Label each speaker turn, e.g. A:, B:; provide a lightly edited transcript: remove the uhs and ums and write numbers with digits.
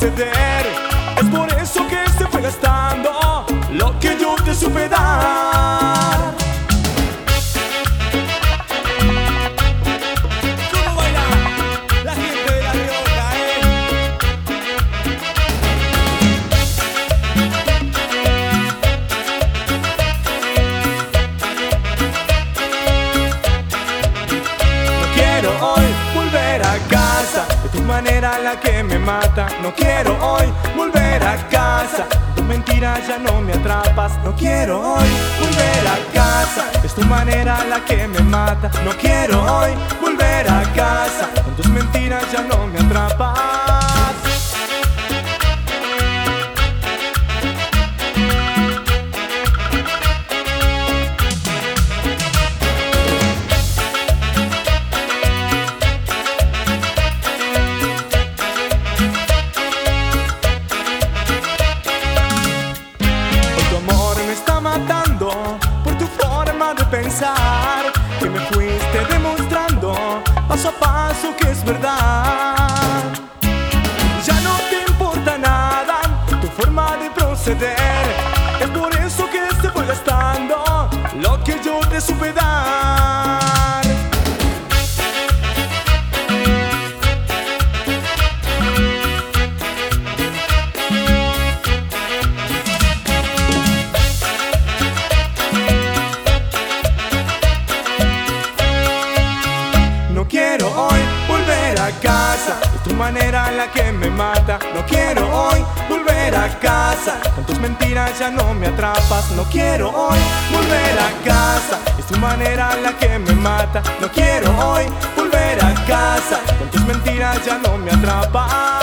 A: proceder. Es por eso que se fue gastando lo que yo te supe dar.
B: ¿Cómo baila la gente de La Rioja,
A: No quiero hoy volver a casa, de tu manera la que me mata. No quiero hoy volver a casa, tu mentira ya no me atrapas. No quiero hoy volver a casa, es tu manera la que me mata. No quiero hoy volver a casa, con tus mentiras ya no me atrapas. Por tu forma de pensar, que me fuiste demostrando paso a paso que es verdad. Ya no te importa nada tu forma de proceder. Es por eso que se fue gastando lo que yo te supe dar. No quiero hoy volver a casa, es tu manera la que me mata. No quiero hoy volver a casa, con tus mentiras ya no me atrapas. No quiero hoy volver a casa, es tu manera la que me mata. No quiero hoy volver a casa, con tus mentiras ya no me atrapas.